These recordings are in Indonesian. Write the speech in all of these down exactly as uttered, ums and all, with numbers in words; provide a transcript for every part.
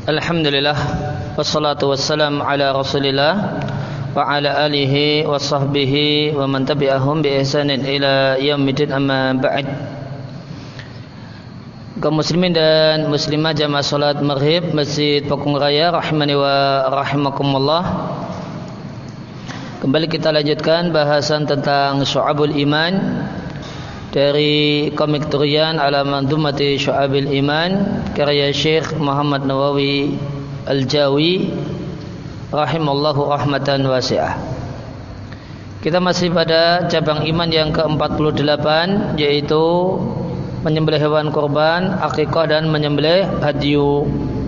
Alhamdulillah, wassalatu wassalamu ala rasulillah wa ala alihi wa sahbihi wa man tabi'ahum bi ihsanin ila yaumiddin, amma ba'd. Kaum muslimin dan muslimah jamaah salat maghrib Masjid Pakung Raya rahimani wa rahimakumullah. Kembali kita lanjutkan bahasan tentang Syu'abul Iman dari komik Turian ala Mandumati Syu'abil Iman karya Syekh Muhammad Nawawi Al-Jawi rahimallahu rahmatan wasi'ah. Kita masih pada cabang iman yang ke empat puluh delapan, yaitu menyembelih hewan kurban, akikah dan menyembelih hadyu.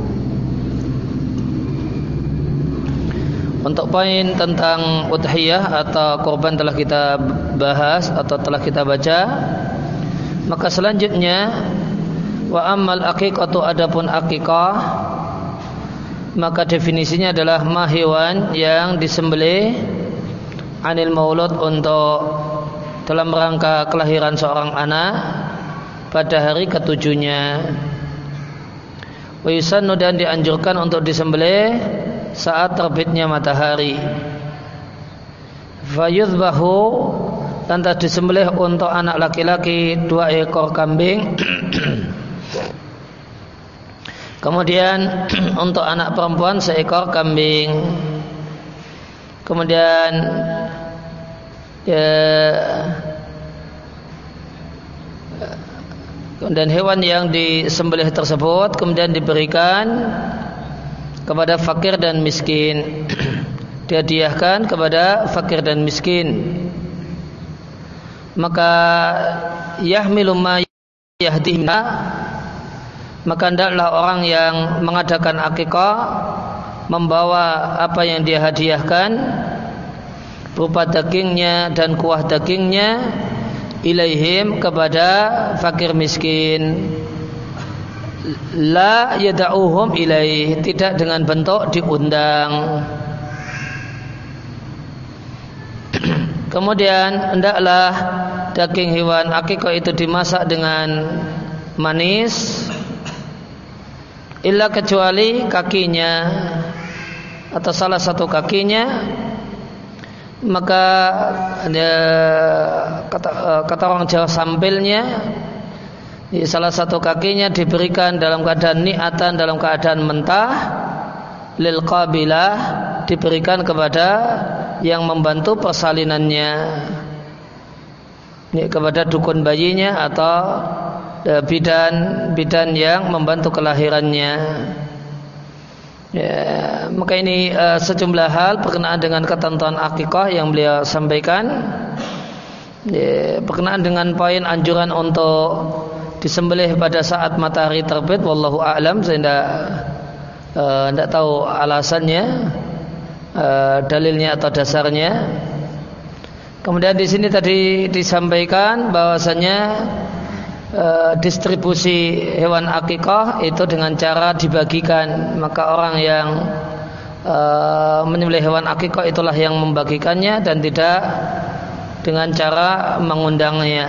Untuk poin tentang udhiyah atau kurban telah kita bahas atau telah kita baca. Maka selanjutnya, wa ammal aqiqatu, adapun akikah, maka definisinya adalah mahewan yang disembelih anil maulud, untuk dalam rangka kelahiran seorang anak pada hari ketujuhnya. Wa yusannu, dan dianjurkan untuk disembelih saat terbitnya matahari. Fayudhbahu, lantas disembelih untuk anak laki-laki dua ekor kambing. Kemudian untuk anak perempuan seekor kambing. Kemudian ya, dan hewan yang disembelih tersebut kemudian diberikan kepada fakir dan miskin. Dihadiahkan kepada fakir dan miskin. Maka yahmilu ma yahdihna, maka hendaklah orang yang mengadakan akikah membawa apa yang dia hadiahkan berupa dagingnya dan kuah dagingnya ilaihim, kepada fakir miskin. La yada'uhum ilaih, tidak dengan bentuk diundang. Kemudian hendaklah daging hewan akikah itu dimasak dengan manis, illa kecuali kakinya atau salah satu kakinya. Maka ada kata, kata orang Jawa sampilnya, salah satu kakinya diberikan dalam keadaan niatan, dalam keadaan mentah, lil qabilah, diberikan kepada yang membantu persalinannya, ini kepada dukun bayinya atau bidan bidan yang membantu kelahirannya. Ya, maka ini uh, sejumlah hal berkenaan dengan ketentuan akikah yang beliau sampaikan. Ya, berkenaan dengan poin anjuran untuk disembelih pada saat matahari terbit, wallahu a'lam. Saya tidak uh, tidak tahu alasannya, uh, dalilnya atau dasarnya. Kemudian di sini tadi disampaikan bahwasanya Uh, distribusi hewan akikah itu dengan cara dibagikan. Maka orang yang uh, menyembelih hewan akikah itulah yang membagikannya dan tidak dengan cara mengundangnya.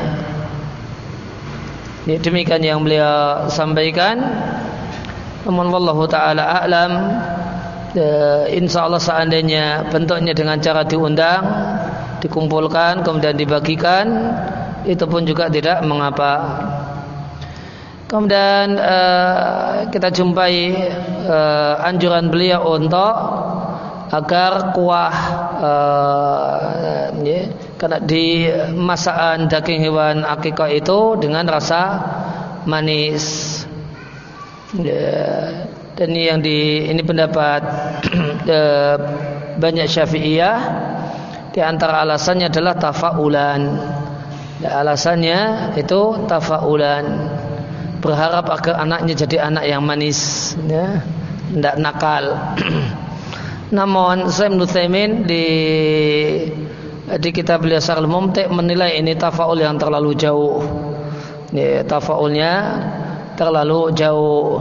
Ini demikian yang beliau sampaikan. Namun wallahu ta'ala a'lam, uh, insyaallah seandainya bentuknya dengan cara diundang, dikumpulkan kemudian dibagikan, itu pun juga tidak mengapa. Kemudian uh, kita jumpai uh, anjuran beliau untuk agar kuah uh, ya, karena di masakan daging hewan akikah itu dengan rasa manis. Ya, dan ini yang di ini pendapat uh, banyak Syafi'iyah. Di antara alasannya adalah tafaulan. Ya, alasannya itu tafaulan, berharap agar anaknya jadi anak yang manis, ya, tidak nakal. Namun Syekh Ibnu Utsaimin di di kitab beliau Syarhul Mumti' menilai ini tafaul yang terlalu jauh. Ya, tafaulnya terlalu jauh.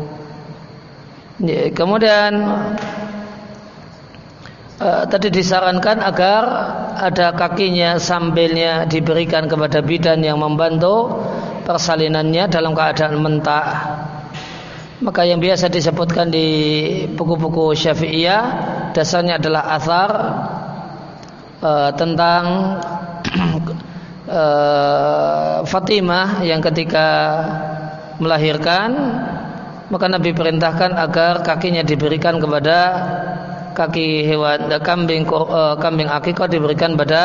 Ya, kemudian Uh, tadi disarankan agar ada kakinya sambilnya diberikan kepada bidan yang membantu persalinannya dalam keadaan mentah. Maka yang biasa disebutkan di buku-buku Syafi'iyah dasarnya adalah athar uh, tentang uh, Fatimah yang ketika melahirkan, maka Nabi perintahkan agar kakinya diberikan kepada kaki hewan kambing uh, kambing akikah diberikan pada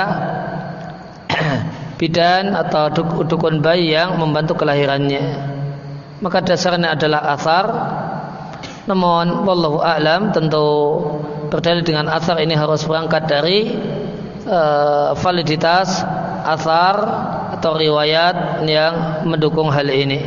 bidan atau dukun bayi yang membantu kelahirannya. Maka dasarnya adalah athar. Namun wallahu a'lam, tentu berdalil dengan athar ini harus berangkat dari uh, validitas athar atau riwayat yang mendukung hal ini.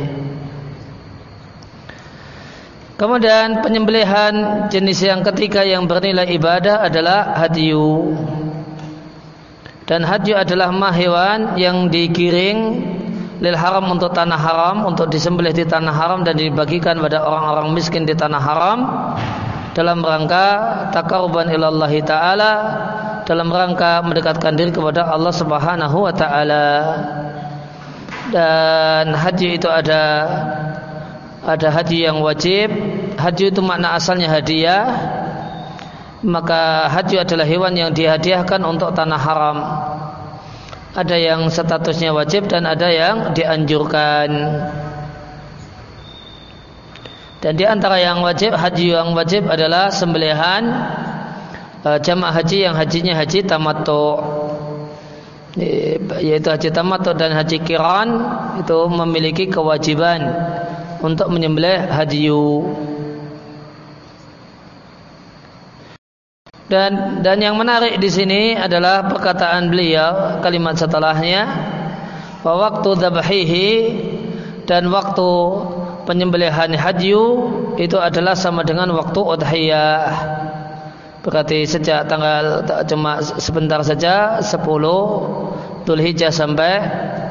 Kemudian penyembelihan jenis yang ketiga yang bernilai ibadah adalah hadyu. Dan hadyu adalah mah hewan yang digiring lil haram, untuk tanah haram, untuk disembelih di tanah haram dan dibagikan pada orang-orang miskin di tanah haram dalam rangka taqarruban ilallahi ta'ala, dalam rangka mendekatkan diri kepada Allah Subhanahu wa ta'ala. Dan haji itu ada ada haji yang wajib. Haji itu makna asalnya hadiah. Maka haji adalah hewan yang dihadiahkan untuk tanah haram. Ada yang statusnya wajib dan ada yang dianjurkan. Dan di antara yang wajib, haji yang wajib adalah sembelihan uh, jamaah haji yang hajinya haji tamattu, yaitu haji tamattu dan haji qiran itu memiliki kewajiban untuk menyembelih hadyu. Dan dan yang menarik di sini adalah perkataan beliau kalimat setelahnya, wa waktu dzabhihi, dan waktu penyembelihan hadyu itu adalah sama dengan waktu udhiyah. Berarti sejak tanggal cuma sebentar saja sepuluh Dzulhijjah sampai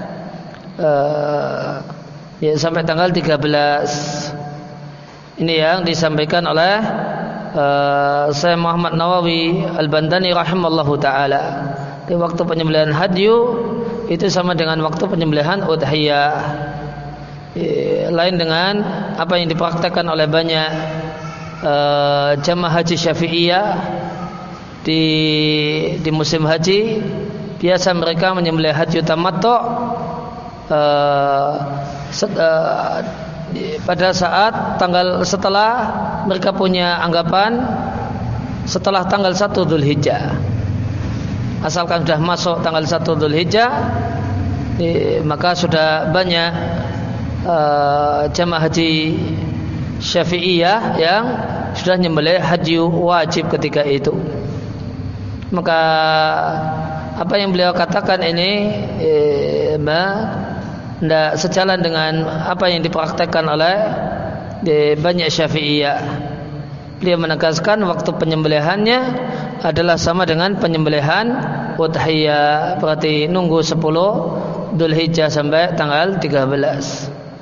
uh, ya sampai tanggal tiga belas. Ini yang disampaikan oleh Uh, Syekh Muhammad Nawawi Al-Bandani rahimallahu ta'ala. Di waktu penyembelihan hadyu itu sama dengan waktu penyembelihan udhiyah. E, lain dengan apa yang dipraktekkan oleh banyak uh, jamaah haji Syafi'iyah di di musim haji. Biasa mereka menyembelih hadyu tamattu uh, set, uh, pada saat tanggal setelah mereka punya anggapan setelah tanggal satu Dzulhijjah. Asalkan sudah masuk tanggal satu Dzulhijjah, eh, maka sudah banyak uh, jamaah haji Syafi'iyah yang sudah menyembelih haji wajib ketika itu. Maka apa yang beliau katakan ini eh, tidak sejalan dengan apa yang dipraktekkan oleh banyak Syafi'iyah. Beliau menegaskan waktu penyembelihannya adalah sama dengan penyembelihan udhiyah, berarti nunggu sepuluh Dzulhijjah sampai tanggal tiga belas.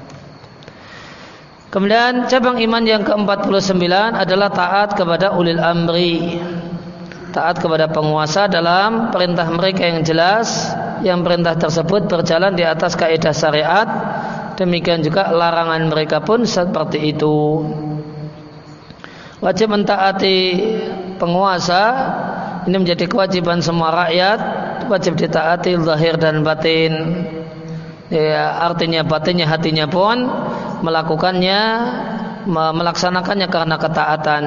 Kemudian cabang iman yang ke empat puluh sembilan adalah taat kepada ulil amri, taat kepada penguasa dalam perintah mereka yang jelas, yang perintah tersebut berjalan di atas kaidah syariat. Demikian juga larangan mereka pun seperti itu. Wajib mentaati penguasa, ini menjadi kewajiban semua rakyat, wajib ditaati zahir dan batin. Ya, artinya batinnya, hatinya pun melakukannya, melaksanakannya karena ketaatan.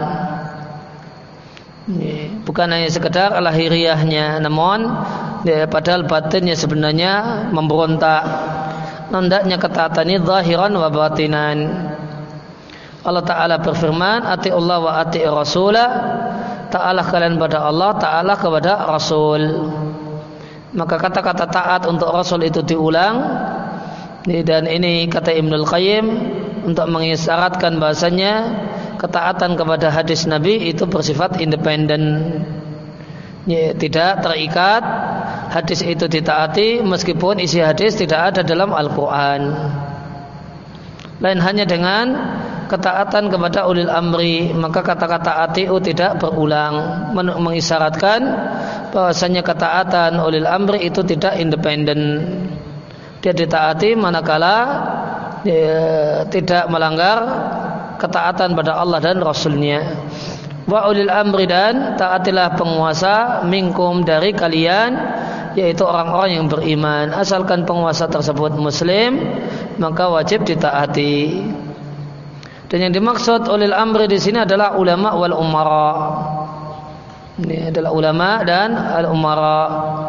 Bukan hanya sekedar lahiriahnya, namun ya, padahal batinnya sebenarnya memberontak. Hendaknya ketaatan ini zahiran wa batinan. Allah Ta'ala berfirman, ati'ullah wa ati' rasulah, ta'alah kalian pada Allah, ta'alah kepada Rasul. Maka kata-kata taat untuk Rasul itu diulang. Dan ini kata Ibnul Qayyim untuk mengisyaratkan bahasanya ketaatan kepada hadis Nabi itu bersifat independen, ya, tidak terikat. Hadis itu ditaati meskipun isi hadis tidak ada dalam Al-Quran. Lain hanya dengan ketaatan kepada ulil amri, maka kata-kata ati'u tidak berulang, mengisyaratkan bahwasanya ketaatan ulil amri itu tidak independen. Dia ditaati manakala ya, tidak melanggar ketaatan pada Allah dan Rasulnya. Wa ulil amri, dan taatilah penguasa minkum dari kalian, yaitu orang-orang yang beriman. Asalkan penguasa tersebut muslim, maka wajib ditaati. Dan yang dimaksud ulil amri di sini adalah ulama wal umara. Ini adalah ulama dan al umara.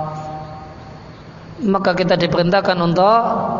Maka kita diperintahkan untuk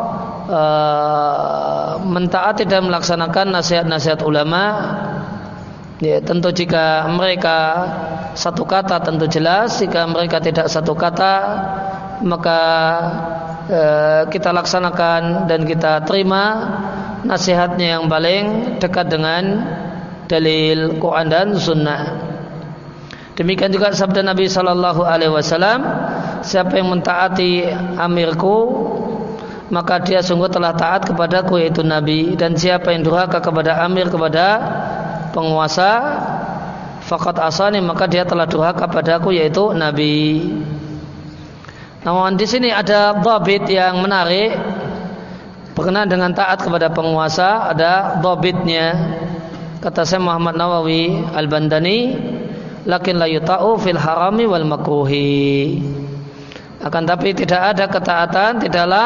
uh, mentaati dan melaksanakan nasihat-nasihat ulama. Ya, tentu jika mereka satu kata tentu jelas, jika mereka tidak satu kata maka e, kita laksanakan dan kita terima nasihatnya yang paling dekat dengan dalil Quran dan Sunnah. Demikian juga sabda Nabi Sallallahu Alaihi Wasallam, siapa yang mentaati amirku maka dia sungguh telah taat kepadaku, yaitu Nabi. Dan siapa yang durhaka kepada amir, kepada penguasa, faqad asani, maka dia telah durhaka padaku, yaitu Nabi. Namun di sini ada dhabit yang menarik berkenaan dengan taat kepada penguasa, ada dhabitnya. Kata Syekh Muhammad Nawawi Al-Bandani, lakin la yuta'u fil harami wal makruhi. Akan tapi tidak ada ketaatan, tidaklah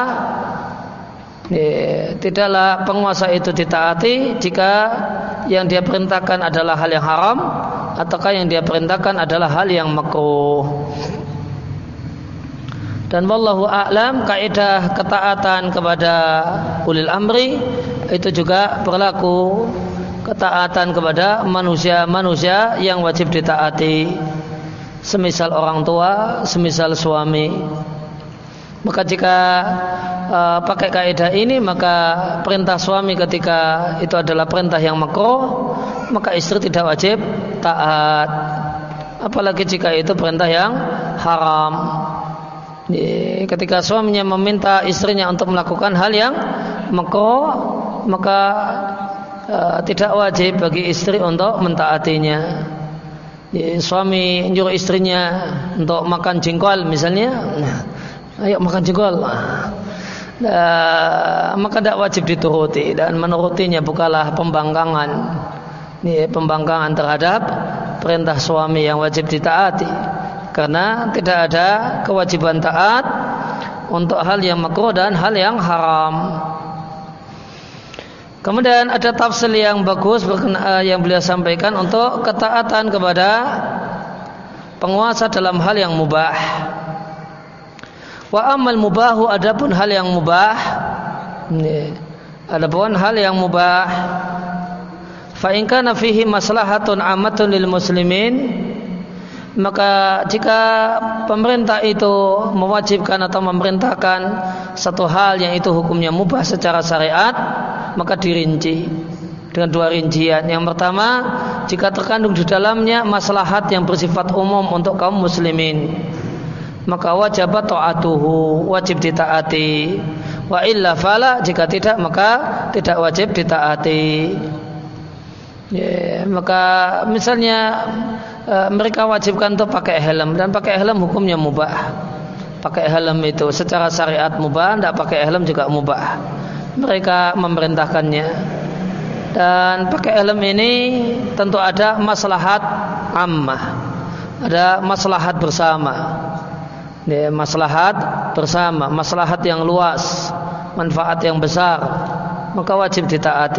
Ya, tidaklah penguasa itu ditaati jika yang dia perintahkan adalah hal yang haram ataukah yang dia perintahkan adalah hal yang makruh. Dan wallahu a'lam, kaidah ketaatan kepada ulil amri itu juga berlaku ketaatan kepada manusia-manusia yang wajib ditaati, semisal orang tua, semisal suami. Maka jika uh, pakai kaidah ini, maka perintah suami ketika itu adalah perintah yang makruh, maka istri tidak wajib taat. Apalagi jika itu perintah yang haram. Jadi, ketika suaminya meminta istrinya untuk melakukan hal yang makruh, maka uh, tidak wajib bagi istri untuk mentaatinya. Jadi, suami nyuruh istrinya untuk makan jengkol misalnya, ayo makan jengkol, nah, maka tidak wajib dituruti, dan menurutinya bukanlah pembangkangan. Ini pembangkangan terhadap perintah suami yang wajib ditaati, karena tidak ada kewajiban taat untuk hal yang makruh dan hal yang haram. Kemudian ada tafsir yang bagus yang beliau sampaikan untuk ketaatan kepada penguasa dalam hal yang mubah. Wa amal mubahu, adapun hal yang mubah, adapun hal yang mubah, fa in kana fihi maslahatun ammatun lil muslimin, maka jika pemerintah itu mewajibkan atau memerintahkan satu hal yang itu hukumnya mubah secara syariat, maka dirinci dengan dua rincian. Yang pertama, jika terkandung di dalamnya maslahat yang bersifat umum untuk kaum muslimin, maka wajib ta'atuhu, wajib ditaati. Wa illa fala, jika tidak maka tidak wajib ditaati. Ya, maka misalnya e, mereka wajibkan untuk pakai helm, dan pakai helm hukumnya mubah. Pakai helm itu secara syariat mubah, tidak pakai helm juga mubah. Mereka memerintahkannya. Dan pakai helm ini tentu ada maslahat ammah, ada maslahat bersama. Ya, maslahat bersama, maslahat yang luas, manfaat yang besar, maka wajib ditaati.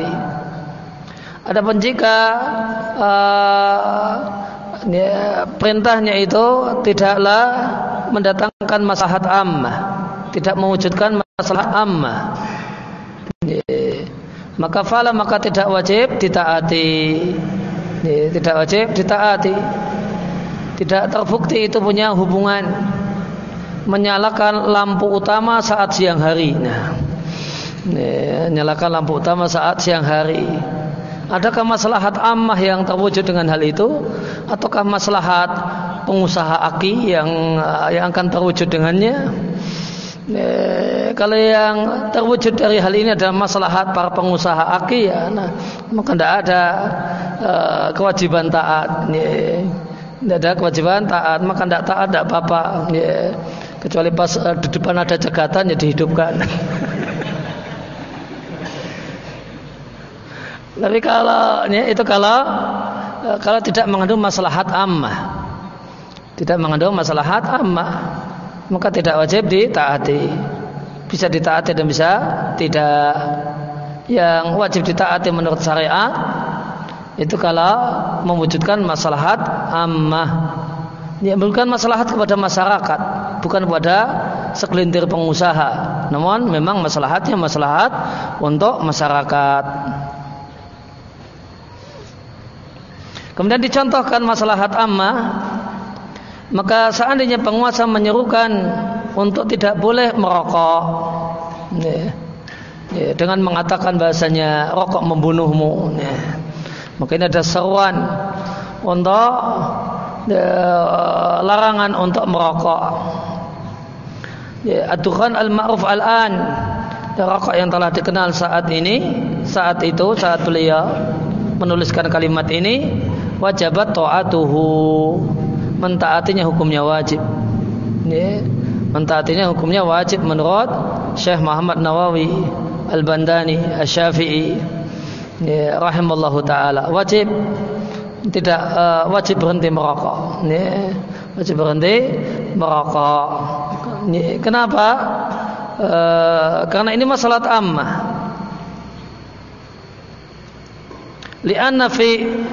Adapun jika uh, ya, perintahnya itu tidaklah mendatangkan maslahat ammah, tidak mewujudkan maslahat ammah, ya, maka fala, maka tidak wajib ditaati. Ya, tidak wajib ditaati. Tidak terbukti itu punya hubungan menyalakan lampu utama saat siang hari. Nah, ya, nyalakan lampu utama saat siang hari. Adakah maslahat ammah yang terwujud dengan hal itu, ataukah maslahat pengusaha aki yang yang akan terwujud dengannya? Ya, kalau yang terwujud dari hal ini adalah maslahat para pengusaha aki, ya, nah, maka tidak ada uh, kewajiban taat. Ya, tidak ada kewajiban taat, maka tidak taat tidak apa-apa. Ya, kecuali pas uh, di depan ada cegatan, ya dihidupkan. Tapi kalau ya, itu kalau kalau tidak mengandung maslahat ammah, tidak mengandung maslahat ammah, maka tidak wajib ditaati. Bisa ditaati dan bisa tidak. Yang wajib ditaati menurut syariat itu kalau mewujudkan maslahat ammah, ya, bukan maslahat kepada masyarakat, bukan kepada segelintir pengusaha, namun memang maslahatnya maslahat untuk masyarakat. Kemudian dicontohkan maslahat ammah, maka seandainya penguasa menyerukan untuk tidak boleh merokok, ya, ya, dengan mengatakan bahasanya rokok membunuhmu, ya, maka ini ada seruan untuk ya, larangan untuk merokok. Ya, ad-dukhan al-ma'ruf al-an, ya, rokok yang telah dikenal saat ini, saat itu, saat beliau menuliskan kalimat ini, wajibat ta'atuhu, mentaatinya hukumnya wajib, ya, mentaatinya hukumnya wajib menurut Syekh Muhammad Nawawi Al-Bandani Asy-Syafi'i, ya, rahimallahu taala. Wajib tidak uh, wajib berhenti merokok, ya, wajib berhenti merokok. Ya, kenapa? Uh, karena ini masalah ammah. Li'anna fi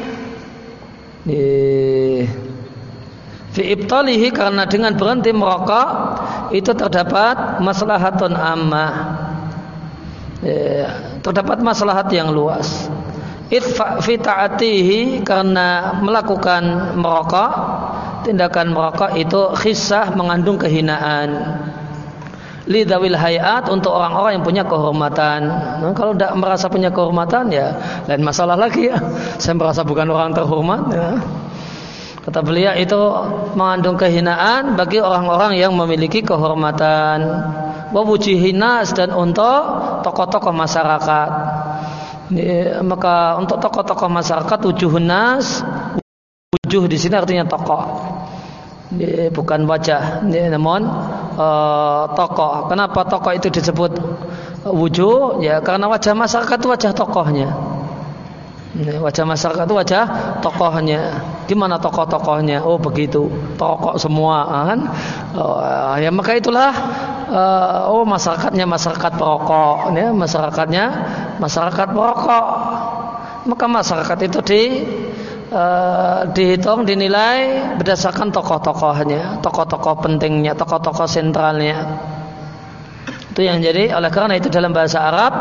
fi ibtalihi, karena dengan berhenti merokok itu terdapat maslahatun ammah, ya, terdapat maslahat yang luas. Idfa fi ta'atihi, karena melakukan merokok, tindakan merokok itu khissah, mengandung kehinaan. Lidzawil hayat, untuk orang-orang yang punya kehormatan. Nah, kalau tidak merasa punya kehormatan, ya lain masalah lagi, ya. Saya merasa bukan orang terhormat, ya. Kata beliau itu mengandung kehinaan bagi orang-orang yang memiliki kehormatan. Wa wujuhinas, dan untuk tokoh-tokoh masyarakat. Ya, maka untuk tokoh-tokoh masyarakat, wujuhunas, wujuh di sini artinya tokoh, ya, bukan wajah, ya, namun uh, tokoh. Kenapa tokoh itu disebut wujuh? Ya, karena wajah masyarakat itu wajah tokohnya. Wajah masyarakat itu wajah tokohnya. Gimana tokoh-tokohnya? Oh begitu, tokoh semua, kan? Oh, ya maka itulah uh, oh masyarakatnya masyarakat perokok, ya, masyarakatnya masyarakat perokok. Maka masyarakat itu di uh, dihitung, dinilai berdasarkan tokoh-tokohnya, tokoh-tokoh pentingnya, tokoh-tokoh sentralnya. Itu yang jadi. Oleh karena itu dalam bahasa Arab,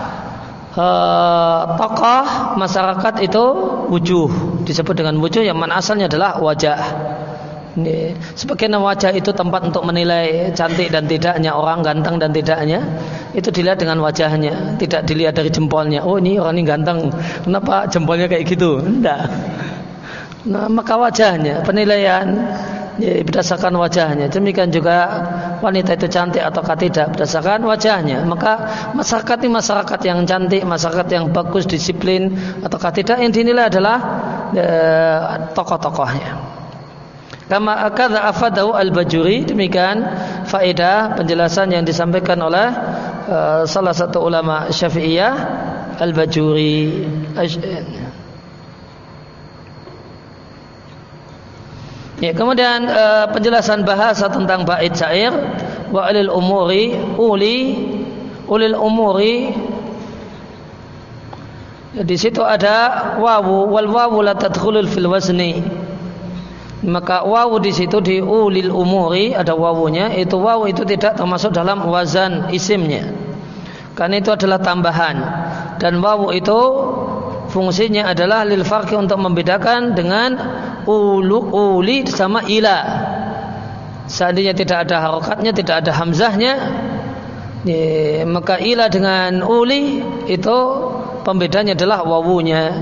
Uh, tokoh masyarakat itu wujuh, disebut dengan wujuh, yang mana asalnya adalah wajah. Ini, sebagian wajah itu tempat untuk menilai cantik dan tidaknya orang, ganteng dan tidaknya, itu dilihat dengan wajahnya, tidak dilihat dari jempolnya. Oh ini orang ini ganteng, kenapa jempolnya kayak gitu? Tidak. Nah, maka wajahnya, penilaian, ya, berdasarkan wajahnya. Demikian juga wanita itu cantik ataukah tidak berdasarkan wajahnya. Maka masyarakat ini masyarakat yang cantik, masyarakat yang bagus, disiplin ataukah tidak, yang dinilai adalah e, tokoh-tokohnya. Kama akadha afadahu al-Bajuri, demikian faedah penjelasan yang disampaikan oleh e, salah satu ulama Syafi'iyah, al-Bajuri. Ya, kemudian uh, penjelasan bahasa tentang bait syair, wa ulil umuri, uli ulil umuri, ya, di situ ada wawu, wal wawu la tadkhulul fil wazni. Maka wawu di situ di ulil umuri ada wawunya, itu wawu itu tidak termasuk dalam wazan isimnya, karena itu adalah tambahan, dan wawu itu fungsinya adalah lil farqi, untuk membedakan dengan ulu, uli sama ila. Seandainya tidak ada harokatnya, tidak ada hamzahnya, ya, maka ila dengan uli itu pembedanya adalah wawunya.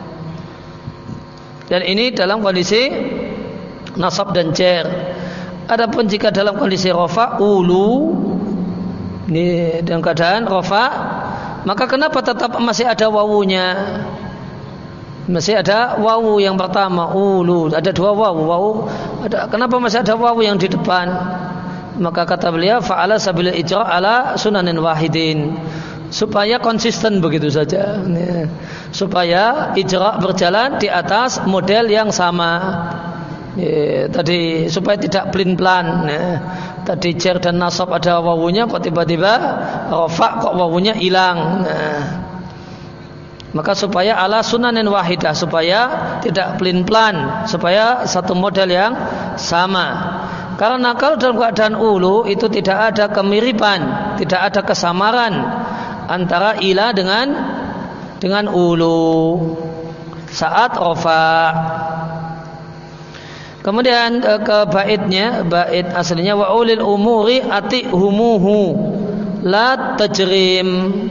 Dan ini dalam kondisi nasab dan jar. Adapun jika dalam kondisi rafa, ulu, ini dalam keadaan rafa, maka kenapa tetap masih ada wawunya? Masih ada wawu yang pertama, ulu, ada dua wawu, wawu ada, kenapa masih ada wawu yang di depan? Maka kata beliau, fa'ala sabil ijra' ala sunanin wahidin, supaya konsisten begitu saja, ya. Supaya ijra berjalan di atas model yang sama, ya. Tadi supaya tidak pelin-pelan, ya. Tadi jar dan nasab ada wawunya, kok tiba-tiba rafa kok wawunya hilang, nah. Maka supaya ala sunanin wahidah, supaya tidak pelin-pelan, supaya satu model yang sama. Karena kalau dalam keadaan ulu itu tidak ada kemiripan, tidak ada kesamaran antara ila dengan dengan ulu saat rafa. Kemudian ke baitnya, bait aslinya wa ulil umuri atihumuhu la tajrim.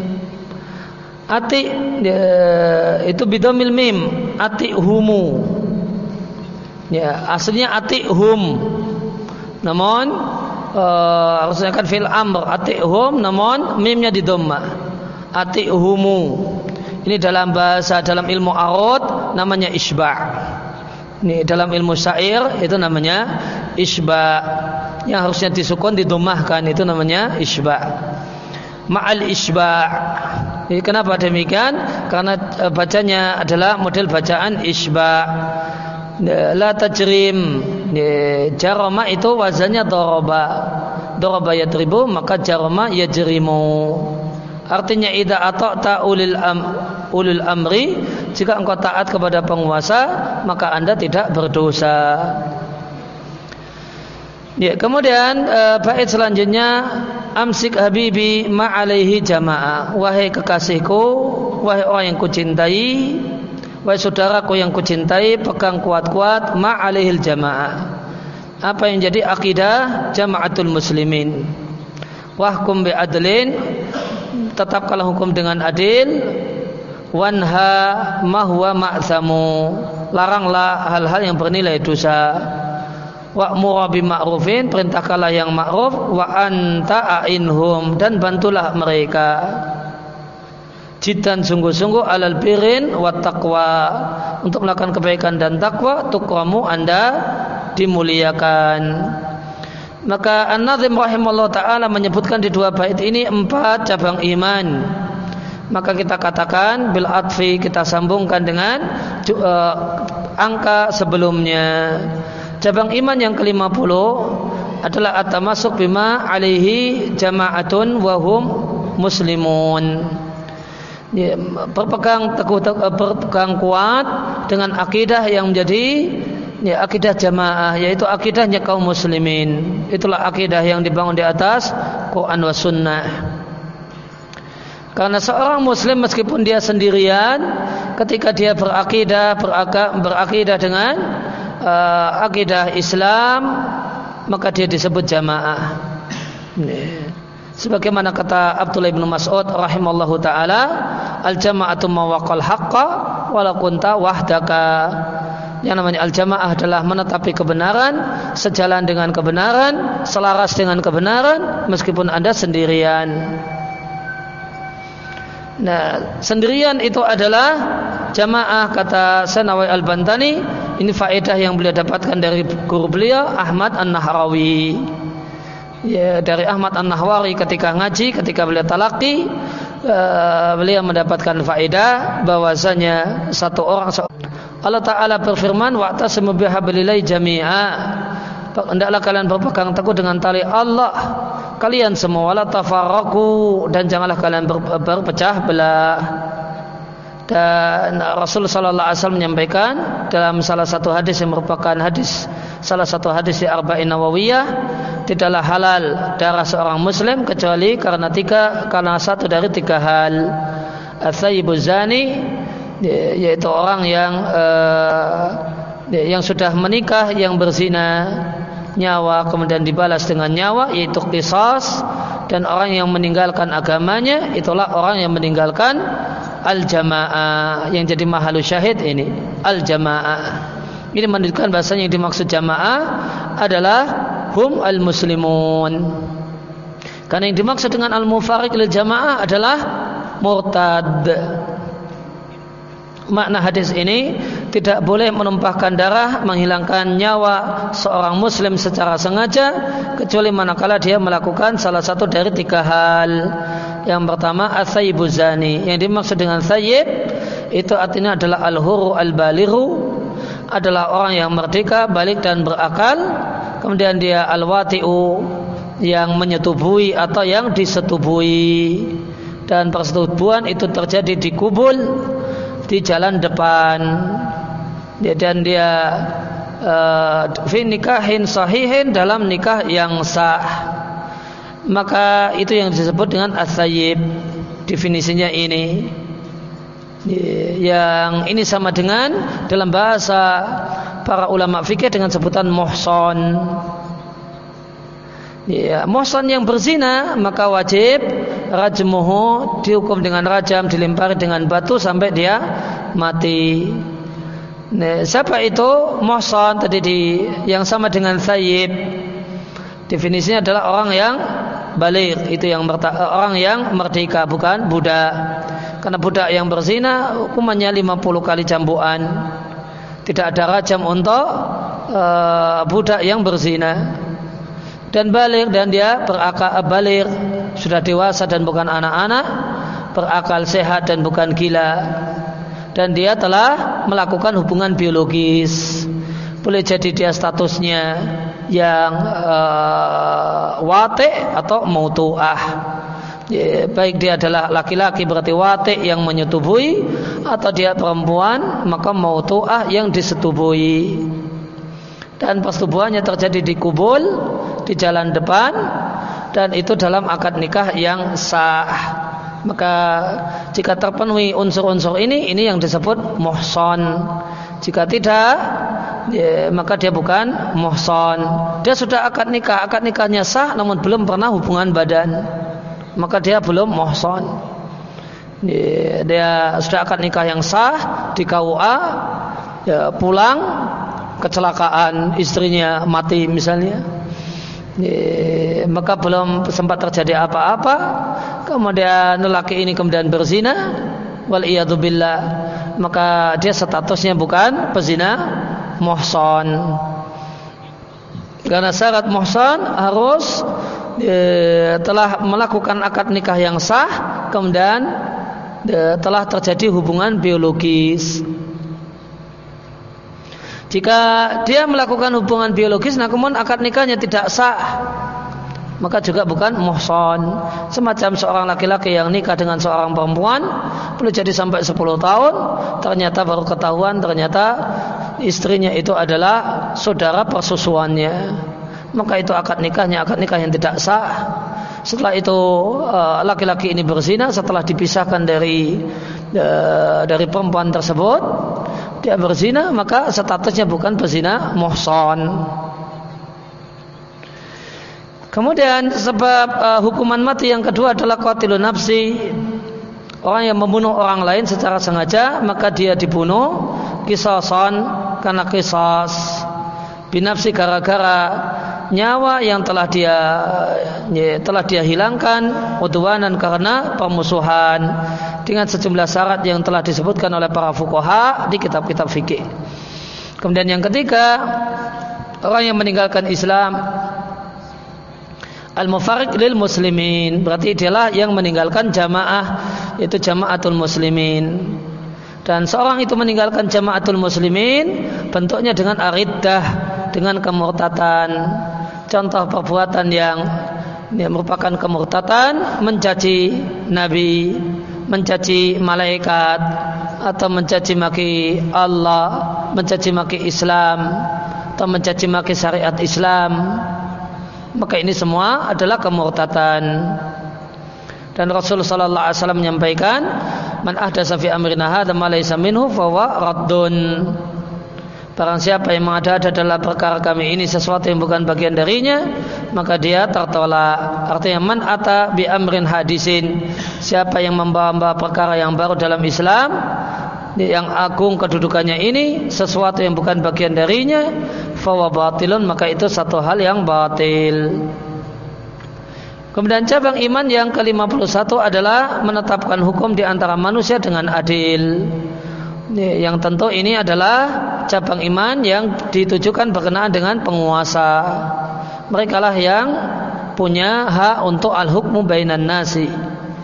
Ati itu bidhamil mim, atihumu. Ya, aslinya atihum. Namun uh, harusnya kan fil amr atihum, namun mimnya di dhamma. Atihumu. Ini dalam bahasa, dalam ilmu arud namanya isba'. Ini dalam ilmu syair itu namanya isba'. Yang harusnya disukun didomahkan itu namanya isba'. Ma'al isba'. Jadi kenapa demikian? Karena bacanya adalah model bacaan isba'. La tajrim. Jarama itu wazannya daraba. Daraba yadribu, maka jarama yajrimu. Artinya idza ata'ta ulil am, ulil amri, jika engkau taat kepada penguasa, maka Anda tidak berdosa. Ya, kemudian uh, bait selanjutnya amsik habibi ma alaihi jamaah. Wahai kekasihku, wahai orang yang kucintai, wahai saudaraku yang kucintai, pegang kuat-kuat ma alaihil jamaah. Apa yang jadi akidah jamaatul muslimin. Wahkum bi adlin, tetapkanlah hukum dengan adil. Wanha ma huwa ma'thamu, laranglah hal-hal yang bernilai dosa. Wa'mur bi ma'rufin, perintahkanlah yang ma'ruf. Wa anta a'inhum, dan bantulah mereka. Jiddan sungguh-sungguh alal birin wa taqwa, untuk melakukan kebaikan dan takwa, tukramu Anda dimuliakan. Maka An-Nazim rahimahullah ta'ala menyebutkan di dua bait ini empat cabang iman. Maka kita katakan bil atfi, kita sambungkan dengan uh, angka sebelumnya. Cabang iman yang kelima puluh adalah at-tamasuk bima alaihi jama'atun wa hum muslimun. Ya, berpegang teguh, berpegang kuat dengan akidah yang menjadi ya, akidah jamaah, yaitu akidahnya kaum muslimin. Itulah akidah yang dibangun di atas Quran wa sunnah. Karena seorang muslim meskipun dia sendirian, ketika dia berakidah berakidah dengan uh, akidah Islam, maka dia disebut jamaah. Sebagaimana kata Abdullah bin Mas'ud rahimallahu taala, al-jama'atu mawaqal haqqa walau kunta wahdaka. Yang namanya al-jamaah adalah menetapi kebenaran, sejalan dengan kebenaran, selaras dengan kebenaran meskipun Anda sendirian. Nah, sendirian itu adalah jamaah, kata Sanawi Al-Bantani. Ini faedah yang beliau dapatkan dari guru beliau Ahmad An-Nahrawi. Ya, dari Ahmad An-Nahrawi ketika ngaji, ketika beliau talaqi, uh, beliau mendapatkan faedah bahwasanya satu orang, Allah Ta'ala berfirman, wa'tasimu bihablillahi jami'a, hendaklah kalian berpegang teguh dengan tali Allah kalian semua, wala tafarraqu, dan janganlah kalian ber, berpecah belah. Dan Rasul sallallahu alaihi wasallam menyampaikan dalam salah satu hadis yang merupakan hadis salah satu hadis di Arba'in Nawawiyah, tidaklah halal darah seorang muslim kecuali karena tiga karena satu dari tiga hal. Ats-tsayyibuz zani, yaitu orang yang uh, yang sudah menikah yang berzina, nyawa kemudian dibalas dengan nyawa, yaitu qisas. Dan orang yang meninggalkan agamanya, itulah orang yang meninggalkan al-jamaah. Yang jadi mahalu syahid ini al-jamaah. Ini menunjukkan bahasanya yang dimaksud jamaah adalah hum al-muslimun. Karena yang dimaksud dengan al-mufariq lil jamaah adalah murtad. Makna hadis ini tidak boleh menumpahkan darah, menghilangkan nyawa seorang muslim secara sengaja kecuali manakala dia melakukan salah satu dari tiga hal. Yang pertama as-sayyibu zani. Yang dimaksud dengan sayyib itu artinya adalah al-huru al-balighu, adalah orang yang merdeka, balik dan berakal. Kemudian dia al-wati'u, yang menyetubuhi atau yang disetubuhi. Dan persetubuhan itu terjadi di kubul, di jalan depan. Dan dia uh, fi nikahin sahihin, dalam nikah yang sah. Maka itu yang disebut dengan as-sayyib. Definisinya ini. Yang ini sama dengan dalam bahasa para ulama fikih dengan sebutan muhsan. Ya, muhsan yang berzina maka wajib rajmuhu, dihukum dengan rajam, dilempari dengan batu sampai dia mati. Nah, siapa itu muhsan tadi di yang sama dengan sayyib? Definisinya adalah orang yang baligh, itu yang orang yang merdeka, bukan budak. Karena budak yang berzina hukumannya lima puluh kali cambukan. Tidak ada rajam untuk uh, budak yang berzina. Dan baligh, dan dia berakal, baligh, sudah dewasa dan bukan anak-anak, berakal sehat dan bukan gila. Dan dia telah melakukan hubungan biologis. Boleh jadi dia statusnya yang uh, wati atau mautu'ah. Ya, baik dia adalah laki-laki berarti wati yang menyetubuhi, atau dia perempuan maka mautu'ah yang disetubuhi. Dan persetubuhannya terjadi di kubul, di jalan depan, dan itu dalam akad nikah yang sah. Maka jika terpenuhi unsur-unsur ini, ini yang disebut muhsan. Jika tidak, ya, maka dia bukan muhsan. Dia sudah akad nikah, akad nikahnya sah namun belum pernah hubungan badan, maka dia belum muhsan. Ya, dia sudah akad nikah yang sah di K U A, ya, pulang kecelakaan, istrinya mati misalnya, ya, maka belum sempat terjadi apa-apa, kemudian lelaki ini kemudian berzina, wal iyadu billah, maka dia statusnya bukan pezina muhsan. Karena syarat muhsan harus e, telah melakukan akad nikah yang sah, kemudian e, telah terjadi hubungan biologis. Jika dia melakukan hubungan biologis, nah kemudian akad nikahnya tidak sah, maka juga bukan muhsan. Semacam seorang laki-laki yang nikah dengan seorang perempuan, boleh jadi sampai sepuluh tahun, ternyata baru ketahuan ternyata istrinya itu adalah saudara persusuannya, maka itu akad nikahnya akad nikah yang tidak sah. Setelah itu laki-laki ini berzina, setelah dipisahkan dari dari perempuan tersebut, dia berzina, maka statusnya bukan pezina muhsan. Kemudian sebab uh, hukuman mati yang kedua adalah qatilun nafsi, orang yang membunuh orang lain secara sengaja, maka dia dibunuh qisasan, karena qisas binafsi, gara-gara nyawa yang telah dia ya, telah dia hilangkan, udwanan, karena permusuhan, dengan sejumlah syarat yang telah disebutkan oleh para fuqaha di kitab-kitab fikih. Kemudian yang ketiga, orang yang meninggalkan Islam, al-mufarriq lil muslimin, berarti dialah yang meninggalkan jamaah, yaitu jamaatul muslimin. Dan seorang itu meninggalkan jamaatul muslimin bentuknya dengan ariddah, dengan kemurtatan. Contoh perbuatan yang, yang merupakan kemurtatan, mencaci nabi, mencaci malaikat, atau mencaci maki Allah, mencaci maki Islam, atau mencaci maki syariat Islam, maka ini semua adalah kemurtatan. Dan Rasulullah sallallahu alaihi wasallam menyampaikan, man ahdatsa fi amrina hadza ma laysa minhu fa huwa raddun. Barang siapa yang mengada-ada dalam perkara kami ini sesuatu yang bukan bagian darinya, maka dia tertolak. Artinya man ata bi amrin hadisin, siapa yang membawa perkara yang baru dalam Islam, yang agung kedudukannya ini, sesuatu yang bukan bagian darinya, fa huwa batilun, maka itu satu hal yang batil. Kemudian cabang iman yang ke lima puluh satu adalah menetapkan hukum di antara manusia dengan adil. Yang tentu ini adalah cabang iman yang ditujukan berkenaan dengan penguasa. Mereka lah yang punya hak untuk al-hukmu bainan nasi.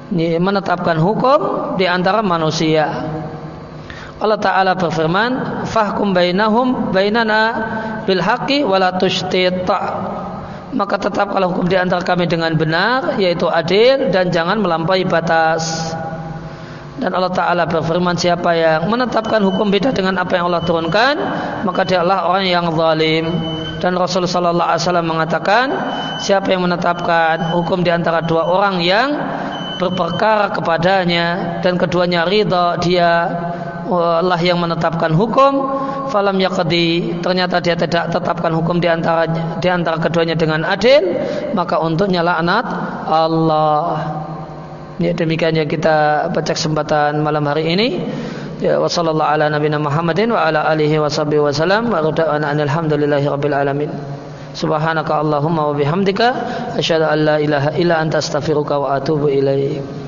menetapkan hukum di antara manusia. Allah Ta'ala berfirman, fahkum bainahum bainana bil haqqi wala tushtit. Maka tetapkanlah hukum di antara kami dengan benar, yaitu adil, dan jangan melampaui batas. Dan Allah Ta'ala berfirman, siapa yang menetapkan hukum beda dengan apa yang Allah turunkan, maka dialah orang yang zalim. Dan Rasulullah Sallallahu Alaihi Wasallam mengatakan, siapa yang menetapkan hukum di antara dua orang yang berperkara kepadanya dan keduanya ridha, dia Allah yang menetapkan hukum, falam yaqdi, ternyata dia tidak tetapkan hukum di antara di antara keduanya dengan adil, maka untuknya laknat Allah. Ya, demikian yang kita baca kesempatan malam hari ini. Ya, wa sallallahu ala nabiyina Muhammadin wa ala alihi washabihi wasallam wa rada'ana alhamdulillahi rabbil alamin. Subhanaka Allahumma wa bihamdika asyhadu an la ilaha illa anta astaghfiruka wa atubu ilaik.